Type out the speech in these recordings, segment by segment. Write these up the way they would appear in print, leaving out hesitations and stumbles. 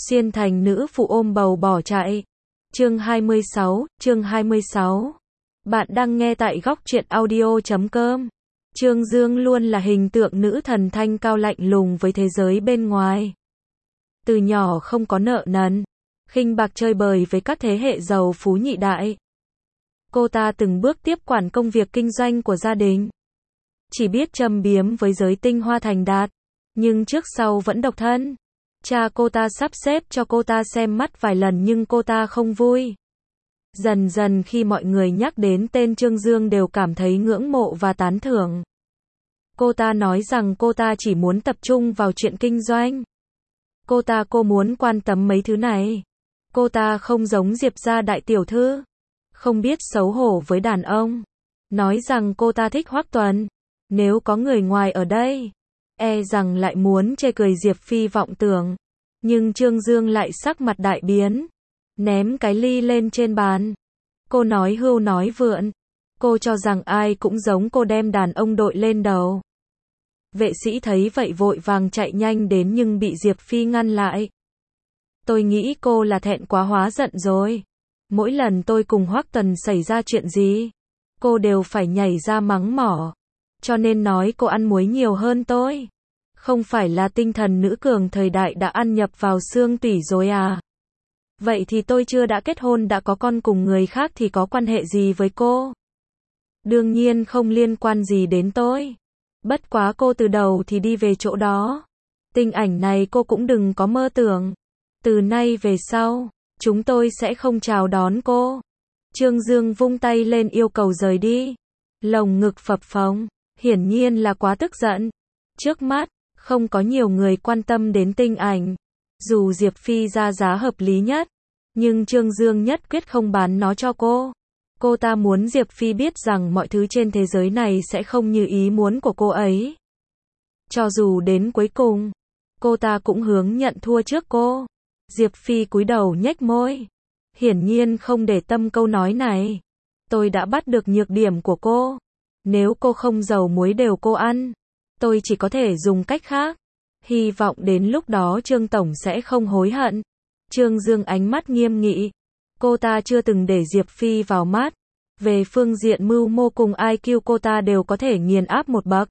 Xuyên thành nữ phụ ôm bầu bỏ chạy. Chương 26. Bạn đang nghe tại góc truyện audio.com. Trương Dương luôn là hình tượng nữ thần thanh cao lạnh lùng với thế giới bên ngoài. Từ nhỏ không có nợ nần, khinh bạc chơi bời với các thế hệ giàu phú nhị đại. Cô ta từng bước tiếp quản công việc kinh doanh của gia đình. Chỉ biết châm biếm với giới tinh hoa thành đạt, nhưng trước sau vẫn độc thân. Cha cô ta sắp xếp cho cô ta xem mắt vài lần nhưng cô ta không vui. Dần dần khi mọi người nhắc đến tên Trương Dương đều cảm thấy ngưỡng mộ và tán thưởng. Cô ta nói rằng cô ta chỉ muốn tập trung vào chuyện kinh doanh. Cô muốn quan tâm mấy thứ này. Cô ta không giống Diệp gia đại tiểu thư, không biết xấu hổ với đàn ông. Nói rằng cô ta thích Hoắc Tuần. Nếu có người ngoài ở đây, e rằng lại muốn chê cười Diệp Phi vọng tưởng. Nhưng Trương Dương lại sắc mặt đại biến, ném cái ly lên trên bàn. Cô nói hưu nói vượn. Cô cho rằng ai cũng giống cô đem đàn ông đội lên đầu. Vệ sĩ thấy vậy vội vàng chạy nhanh đến nhưng bị Diệp Phi ngăn lại. Tôi nghĩ cô là thẹn quá hóa giận rồi. Mỗi lần tôi cùng Hoắc Tuần xảy ra chuyện gì, cô đều phải nhảy ra mắng mỏ. Cho nên nói cô ăn muối nhiều hơn tôi. Không phải là tinh thần nữ cường thời đại đã ăn nhập vào xương tủy rồi à? Vậy thì tôi chưa đã kết hôn đã có con cùng người khác thì có quan hệ gì với cô? Đương nhiên không liên quan gì đến tôi. Bất quá cô từ đầu thì đi về chỗ đó. Tình ảnh này cô cũng đừng có mơ tưởng. Từ nay về sau, chúng tôi sẽ không chào đón cô. Trương Dương vung tay lên yêu cầu rời đi. Lồng ngực phập phồng, hiển nhiên là quá tức giận. Trước mắt, không có nhiều người quan tâm đến tinh ảnh. Dù Diệp Phi ra giá hợp lý nhất, nhưng Trương Dương nhất quyết không bán nó cho cô. Cô ta muốn Diệp Phi biết rằng mọi thứ trên thế giới này sẽ không như ý muốn của cô ấy. Cho dù đến cuối cùng, cô ta cũng hướng nhận thua trước cô. Diệp Phi cúi đầu nhếch môi, hiển nhiên không để tâm câu nói này. Tôi đã bắt được nhược điểm của cô. Nếu cô không dầu muối đều cô ăn, tôi chỉ có thể dùng cách khác. Hy vọng đến lúc đó Trương Tổng sẽ không hối hận. Trương Dương ánh mắt nghiêm nghị. Cô ta chưa từng để Diệp Phi vào mắt. Về phương diện mưu mô cùng IQ cô ta đều có thể nghiền áp một bậc.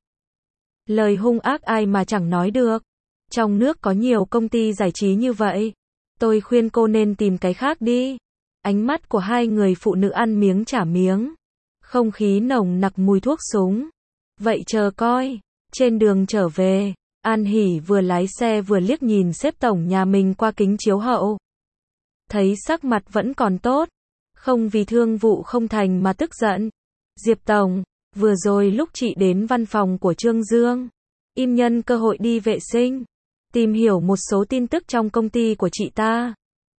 Lời hung ác ai mà chẳng nói được. Trong nước có nhiều công ty giải trí như vậy. Tôi khuyên cô nên tìm cái khác đi. Ánh mắt của hai người phụ nữ ăn miếng trả miếng. Không khí nồng nặc mùi thuốc súng. Vậy chờ coi. Trên đường trở về, An Hỷ vừa lái xe vừa liếc nhìn sếp tổng nhà mình qua kính chiếu hậu. Thấy sắc mặt vẫn còn tốt, không vì thương vụ không thành mà tức giận. Diệp Tổng, vừa rồi lúc chị đến văn phòng của Trương Dương, im nhân cơ hội đi vệ sinh, tìm hiểu một số tin tức trong công ty của chị ta.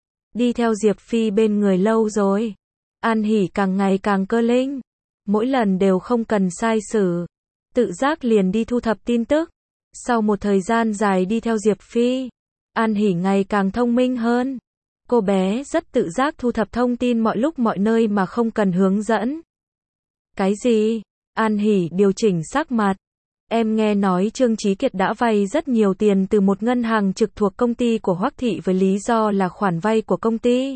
Đi theo Diệp Phi bên người lâu rồi. An Hỷ càng ngày càng cơ linh, mỗi lần đều không cần sai sử, tự giác liền đi thu thập tin tức. Sau một thời gian dài đi theo Diệp Phi, An Hỷ ngày càng thông minh hơn. Cô bé rất tự giác thu thập thông tin mọi lúc mọi nơi mà không cần hướng dẫn. Cái gì? An Hỷ điều chỉnh sắc mặt. Em nghe nói Trương Chí Kiệt đã vay rất nhiều tiền từ một ngân hàng trực thuộc công ty của Hoắc Thị với lý do là khoản vay của công ty.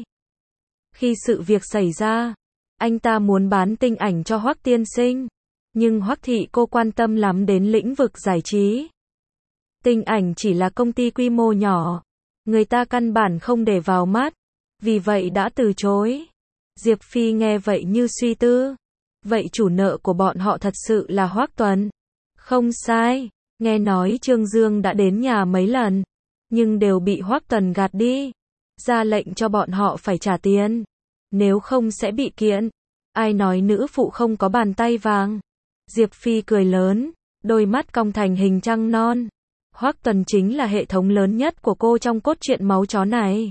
Khi sự việc xảy ra, anh ta muốn bán tinh ảnh cho Hoắc tiên sinh. Nhưng Hoắc Thị cô quan tâm lắm đến lĩnh vực giải trí. Tinh ảnh chỉ là công ty quy mô nhỏ. Người ta căn bản không để vào mắt. Vì vậy đã từ chối. Diệp Phi nghe vậy như suy tư. Vậy chủ nợ của bọn họ thật sự là Hoắc Tuần. Không sai. Nghe nói Trương Dương đã đến nhà mấy lần. Nhưng đều bị Hoắc Tuần gạt đi. Ra lệnh cho bọn họ phải trả tiền. Nếu không sẽ bị kiện. Ai nói nữ phụ không có bàn tay vàng. Diệp Phi cười lớn, đôi mắt cong thành hình trăng non. Hoắc Tuần chính là hệ thống lớn nhất của cô trong cốt truyện máu chó này.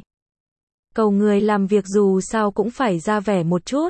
Cầu người làm việc dù sao cũng phải ra vẻ một chút.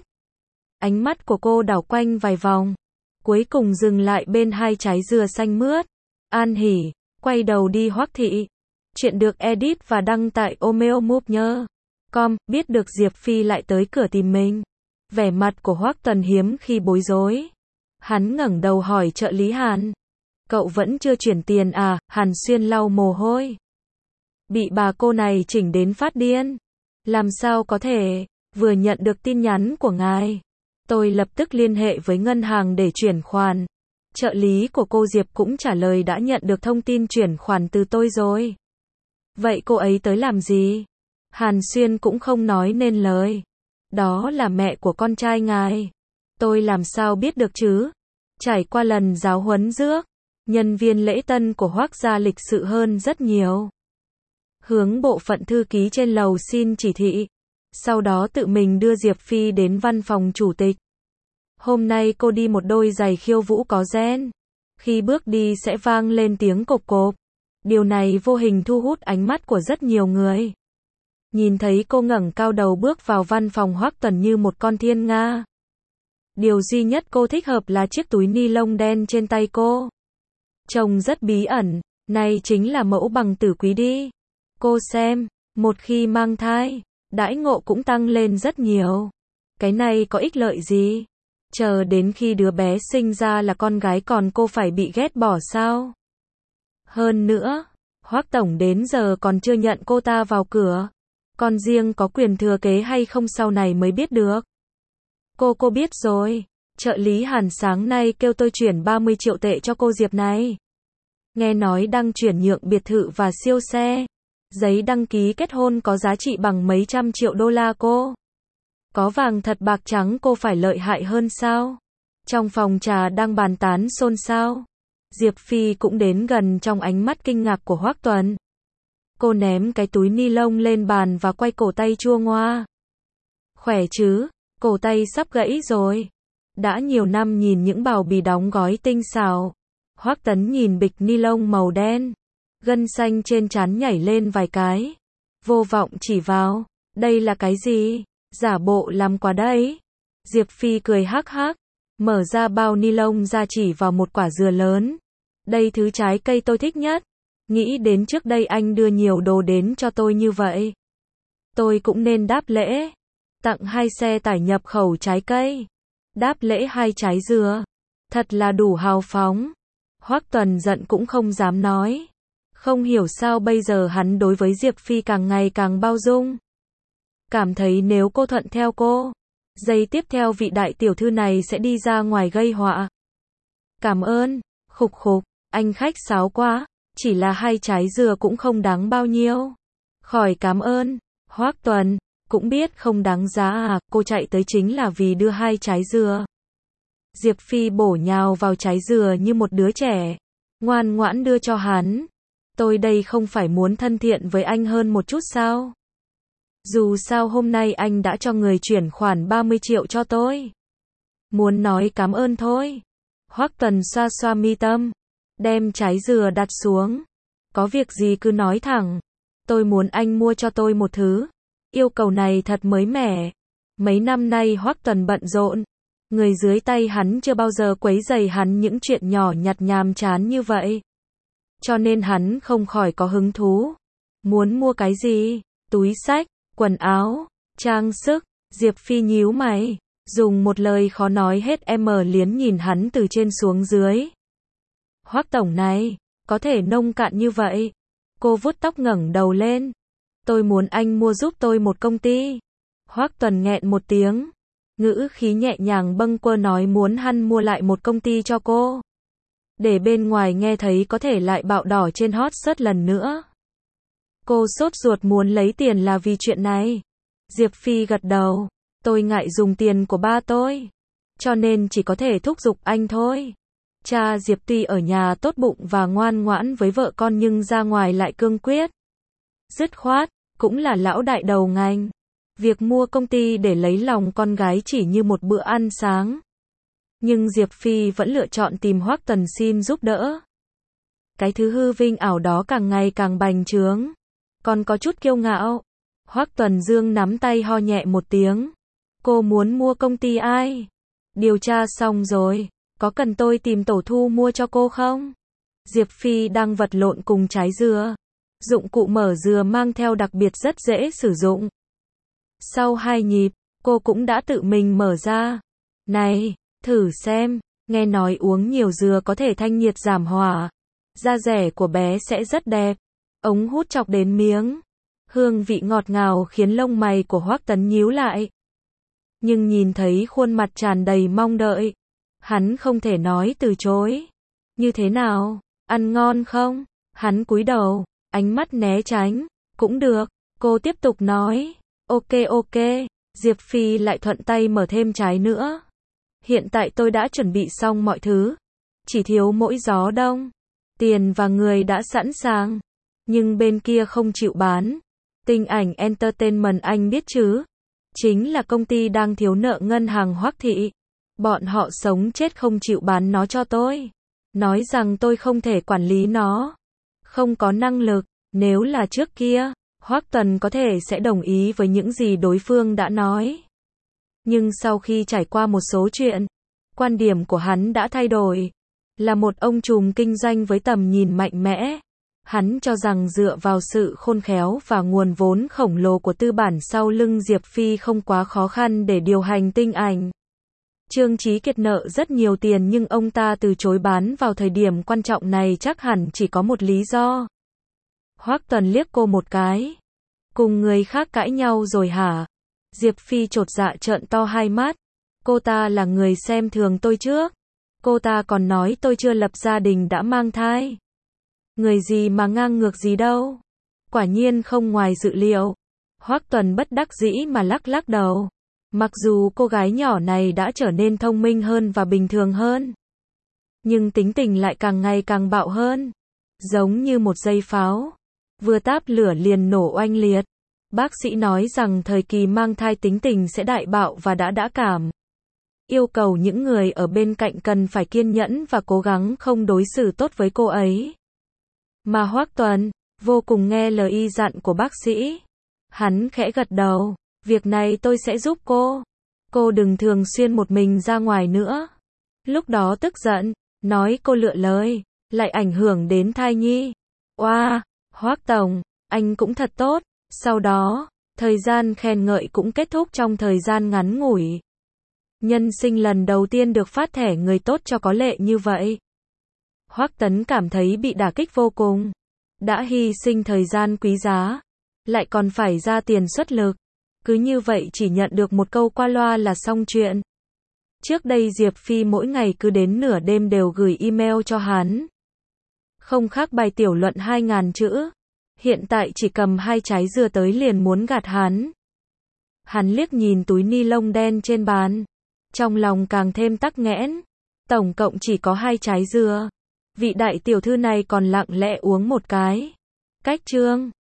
Ánh mắt của cô đảo quanh vài vòng, cuối cùng dừng lại bên hai trái dừa xanh mướt. An Hỷ, quay đầu đi Hoắc Thị. Chuyện được edit và đăng tại omeomovie.com. Biết được Diệp Phi lại tới cửa tìm mình. Vẻ mặt của Hoắc Tuần hiếm khi bối rối. Hắn ngẩng đầu hỏi trợ lý Hàn. Cậu vẫn chưa chuyển tiền à? Hàn Xuyên lau mồ hôi. Bị bà cô này chỉnh đến phát điên. Làm sao có thể, vừa nhận được tin nhắn của ngài. Tôi lập tức liên hệ với ngân hàng để chuyển khoản. Trợ lý của cô Diệp cũng trả lời đã nhận được thông tin chuyển khoản từ tôi rồi. Vậy cô ấy tới làm gì? Hàn Xuyên cũng không nói nên lời. Đó là mẹ của con trai ngài. Tôi làm sao biết được chứ? Trải qua lần giáo huấn rước, nhân viên lễ tân của Hoắc gia lịch sự hơn rất nhiều. Hướng bộ phận thư ký trên lầu xin chỉ thị. Sau đó tự mình đưa Diệp Phi đến văn phòng chủ tịch. Hôm nay cô đi một đôi giày khiêu vũ có ren. Khi bước đi sẽ vang lên tiếng cộp cộp. Điều này vô hình thu hút ánh mắt của rất nhiều người. Nhìn thấy cô ngẩng cao đầu bước vào văn phòng Hoắc Tuần như một con thiên nga. Điều duy nhất cô thích hợp là chiếc túi ni lông đen trên tay cô. Trông rất bí ẩn, này chính là mẫu bằng tử quý đi. Cô xem, một khi mang thai, đãi ngộ cũng tăng lên rất nhiều. Cái này có ích lợi gì? Chờ đến khi đứa bé sinh ra là con gái còn cô phải bị ghét bỏ sao? Hơn nữa, Hoắc tổng đến giờ còn chưa nhận cô ta vào cửa. Con riêng có quyền thừa kế hay không sau này mới biết được. Cô biết rồi. Trợ lý Hàn sáng nay kêu tôi chuyển 30 triệu tệ cho cô Diệp này. Nghe nói đang chuyển nhượng biệt thự và siêu xe. Giấy đăng ký kết hôn có giá trị bằng mấy trăm triệu đô la cô. Có vàng thật bạc trắng cô phải lợi hại hơn sao? Trong phòng trà đang bàn tán xôn xao. Diệp Phi cũng đến gần trong ánh mắt kinh ngạc của Hoắc Tuần. Cô ném cái túi ni lông lên bàn và quay cổ tay chua ngoa. Khỏe chứ, cổ tay sắp gãy rồi. Đã nhiều năm nhìn những bao bì đóng gói tinh xảo. Hoắc Tấn nhìn bịch ni lông màu đen. Gân xanh trên trán nhảy lên vài cái. Vô vọng chỉ vào. Đây là cái gì? Giả bộ làm quà đấy. Diệp Phi cười hắc hắc. Mở ra bao ni lông ra chỉ vào một quả dừa lớn. Đây thứ trái cây tôi thích nhất. Nghĩ đến trước đây anh đưa nhiều đồ đến cho tôi như vậy. Tôi cũng nên đáp lễ. Tặng 2 xe tải nhập khẩu trái cây. Đáp lễ 2 trái dừa. Thật là đủ hào phóng. Hoắc Tuần giận cũng không dám nói. Không hiểu sao bây giờ hắn đối với Diệp Phi càng ngày càng bao dung. Cảm thấy nếu cô thuận theo cô, giây tiếp theo vị đại tiểu thư này sẽ đi ra ngoài gây họa. Cảm ơn, khục khục, anh khách sáo quá, chỉ là 2 trái dừa cũng không đáng bao nhiêu. Khỏi cảm ơn, Hoắc Tuần, cũng biết không đáng giá à, cô chạy tới chính là vì đưa 2 trái dừa. Diệp Phi bổ nhào vào trái dừa như một đứa trẻ, ngoan ngoãn đưa cho hắn. Tôi đây không phải muốn thân thiện với anh hơn một chút sao? Dù sao hôm nay anh đã cho người chuyển khoản 30 triệu cho tôi. Muốn nói cảm ơn thôi. Hoắc Tuần xoa xoa mi tâm, đem trái dừa đặt xuống. Có việc gì cứ nói thẳng. Tôi muốn anh mua cho tôi một thứ. Yêu cầu này thật mới mẻ. Mấy năm nay Hoắc Tuần bận rộn. Người dưới tay hắn chưa bao giờ quấy rầy hắn những chuyện nhỏ nhặt nhàm chán như vậy. Cho nên hắn không khỏi có hứng thú. Muốn mua cái gì? Túi xách, quần áo, trang sức. Diệp Phi nhíu mày, dùng một lời khó nói hết liến nhìn hắn từ trên xuống dưới. Hoắc tổng này, có thể nông cạn như vậy. Cô vuốt tóc ngẩng đầu lên. Tôi muốn anh mua giúp tôi một công ty. Hoắc Tuần nghẹn một tiếng. Ngữ khí nhẹ nhàng bâng quơ nói muốn hắn mua lại một công ty cho cô. Để bên ngoài nghe thấy có thể lại bạo đỏ trên hot search lần nữa. Cô sốt ruột muốn lấy tiền là vì chuyện này. Diệp Phi gật đầu. Tôi ngại dùng tiền của ba tôi. Cho nên chỉ có thể thúc giục anh thôi. Cha Diệp tuy ở nhà tốt bụng và ngoan ngoãn với vợ con nhưng ra ngoài lại cương quyết. Dứt khoát, cũng là lão đại đầu ngành. Việc mua công ty để lấy lòng con gái chỉ như một bữa ăn sáng. Nhưng Diệp Phi vẫn lựa chọn tìm Hoắc Tuần xin giúp đỡ. Cái thứ hư vinh ảo đó càng ngày càng bành trướng. Còn có chút kiêu ngạo. Hoắc Tuần Dương nắm tay ho nhẹ một tiếng. Cô muốn mua công ty ai? Điều tra xong rồi. Có cần tôi tìm tổ thu mua cho cô không? Diệp Phi đang vật lộn cùng trái dừa. Dụng cụ mở dừa mang theo đặc biệt rất dễ sử dụng. Sau 2 nhịp, cô cũng đã tự mình mở ra. Này, thử xem, nghe nói uống nhiều dừa có thể thanh nhiệt giảm hỏa. Da rẻ của bé sẽ rất đẹp. ống hút chọc đến miếng. Hương vị ngọt ngào khiến lông mày của Hoắc Tấn nhíu lại. Nhưng nhìn thấy khuôn mặt tràn đầy mong đợi, hắn không thể nói từ chối. Như thế nào? Ăn ngon không? Hắn cúi đầu, ánh mắt né tránh. Cũng được, cô tiếp tục nói. Ok ok, Diệp Phi lại thuận tay mở thêm trái nữa. Hiện tại tôi đã chuẩn bị xong mọi thứ. Chỉ thiếu mỗi gió đông. Tiền và người đã sẵn sàng. Nhưng bên kia không chịu bán. Tinh Ảnh Entertainment anh biết chứ? Chính là công ty đang thiếu nợ ngân hàng Hoắc Thị. Bọn họ sống chết không chịu bán nó cho tôi. Nói rằng tôi không thể quản lý nó. Không có năng lực. Nếu là trước kia, Hoắc Tần có thể sẽ đồng ý với những gì đối phương đã nói. Nhưng sau khi trải qua một số chuyện, quan điểm của hắn đã thay đổi. Là một ông trùm kinh doanh với tầm nhìn mạnh mẽ. Hắn cho rằng dựa vào sự khôn khéo và nguồn vốn khổng lồ của tư bản sau lưng Diệp Phi không quá khó khăn để điều hành Tinh Ảnh. Trương Chí Kiệt nợ rất nhiều tiền nhưng ông ta từ chối bán vào thời điểm quan trọng này chắc hẳn chỉ có một lý do. Hoắc Tần liếc cô một cái. Cùng người khác cãi nhau rồi hả? Diệp Phi chột dạ trợn to hai mắt. Cô ta là người xem thường tôi trước. Cô ta còn nói tôi chưa lập gia đình đã mang thai. Người gì mà ngang ngược gì đâu. Quả nhiên không ngoài dự liệu. Hoắc Tần bất đắc dĩ mà lắc lắc đầu. Mặc dù cô gái nhỏ này đã trở nên thông minh hơn và bình thường hơn, nhưng tính tình lại càng ngày càng bạo hơn. Giống như một dây pháo. Vừa táp lửa liền nổ oanh liệt. Bác sĩ nói rằng thời kỳ mang thai tính tình sẽ đại bạo và đã cảm. Yêu cầu những người ở bên cạnh cần phải kiên nhẫn và cố gắng không đối xử tốt với cô ấy. Mà Hoắc Tuấn, vô cùng nghe lời dặn của bác sĩ. Hắn khẽ gật đầu. Việc này tôi sẽ giúp cô. Cô đừng thường xuyên một mình ra ngoài nữa. Lúc đó tức giận, nói cô lựa lời, lại ảnh hưởng đến thai nhi. Oa, Hoắc Tổng, anh cũng thật tốt. Sau đó, thời gian khen ngợi cũng kết thúc trong thời gian ngắn ngủi. Nhân sinh lần đầu tiên được phát thẻ người tốt cho có lệ như vậy. Hoắc Tấn cảm thấy bị đả kích vô cùng. Đã hy sinh thời gian quý giá, lại còn phải ra tiền xuất lực. Cứ như vậy chỉ nhận được một câu qua loa là xong chuyện. Trước đây Diệp Phi mỗi ngày cứ đến nửa đêm đều gửi email cho hắn. Không khác bài tiểu luận 2000 chữ. Hiện tại chỉ cầm 2 trái dừa tới liền muốn gạt hắn. Hắn liếc nhìn túi ni lông đen trên bàn. Trong lòng càng thêm tắc nghẽn. Tổng cộng chỉ có 2 trái dừa. Vị đại tiểu thư này còn lặng lẽ uống một cái. Cách chương